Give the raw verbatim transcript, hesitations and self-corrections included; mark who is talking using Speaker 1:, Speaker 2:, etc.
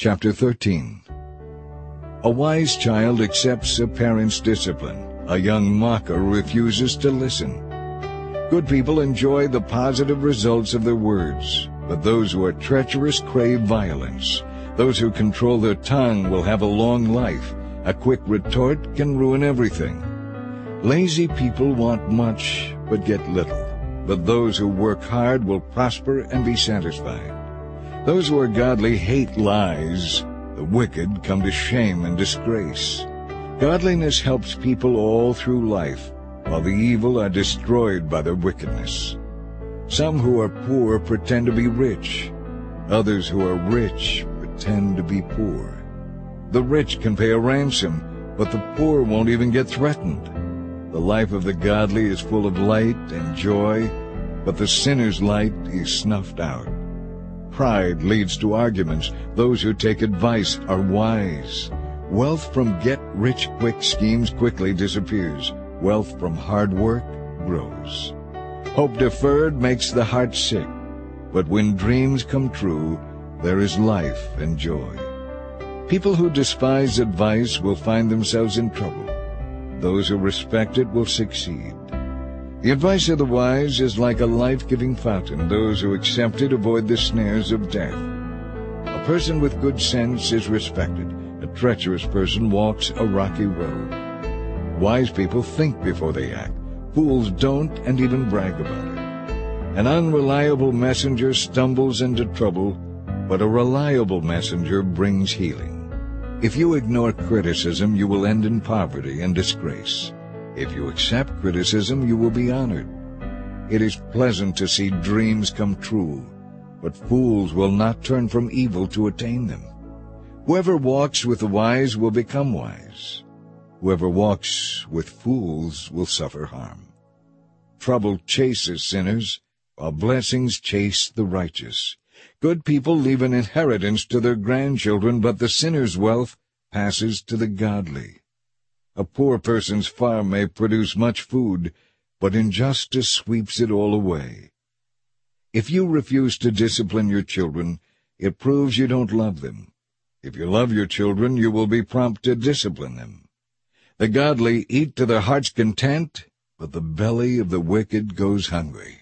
Speaker 1: Chapter thirteen. A wise child accepts a parent's discipline. A young mocker refuses to listen. Good people enjoy the positive results of their words, but those who are treacherous crave violence. Those who control their tongue will have a long life. A quick retort can ruin everything. Lazy people want much, but get little. But those who work hard will prosper and be satisfied. Those who are godly hate lies. The wicked come to shame and disgrace. Godliness helps people all through life, while the evil are destroyed by their wickedness. Some who are poor pretend to be rich. Others who are rich pretend to be poor. The rich can pay a ransom, but the poor won't even get threatened. The life of the godly is full of light and joy, but the sinner's light is snuffed out. Pride leads to arguments. Those who take advice are wise. Wealth from get-rich-quick schemes quickly disappears. Wealth from hard work grows. Hope deferred makes the heart sick, but when dreams come true, there is life and joy. People who despise advice will find themselves in trouble. Those who respect it will succeed. The advice of the wise is like a life-giving fountain. Those who accept it avoid the snares of death. A person with good sense is respected. A treacherous person walks a rocky road. Wise people think before they act. Fools don't and even brag about it. An unreliable messenger stumbles into trouble, but a reliable messenger brings healing. If you ignore criticism, you will end in poverty and disgrace. If you accept criticism, you will be honored. It is pleasant to see dreams come true, but fools will not turn from evil to attain them. Whoever walks with the wise will become wise. Whoever walks with fools will suffer harm. Trouble chases sinners, while blessings chase the righteous. Good people leave an inheritance to their grandchildren, but the sinner's wealth passes to the godly. A poor person's farm may produce much food, but injustice sweeps it all away. If you refuse to discipline your children, it proves you don't love them. If you love your children, you will be prompt to discipline them. The godly eat to their heart's content, but the belly of the wicked goes hungry.